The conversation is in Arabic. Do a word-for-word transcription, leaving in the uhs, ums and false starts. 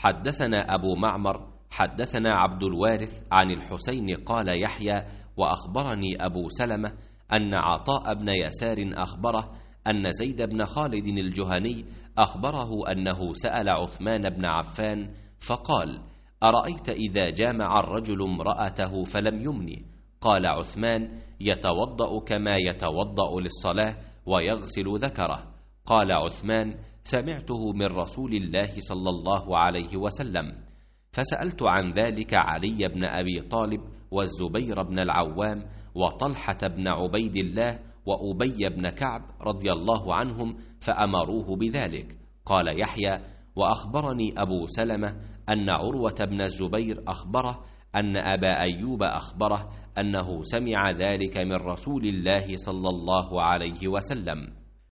حدثنا أبو معمر حدثنا عبد الوارث عن الحسين قال يحيى وأخبرني أبو سلمة أن عطاء بن يسار أخبره أن زيد بن خالد الجهني أخبره أنه سأل عثمان بن عفان فقال: أرأيت إذا جامع الرجل امرأته فلم يمني؟ قال عثمان: يتوضأ كما يتوضأ للصلاة ويغسل ذكره. قال عثمان: سمعته من رسول الله صلى الله عليه وسلم. فسألت عن ذلك علي بن أبي طالب والزبير بن العوام وطلحة بن عبيد الله وأبي بن كعب رضي الله عنهم فأمروه بذلك. قال يحيى: وأخبرني أبو سلمة أن عروة بن الزبير أخبره أن أبا أيوب أخبره أنه سمع ذلك من رسول الله صلى الله عليه وسلم.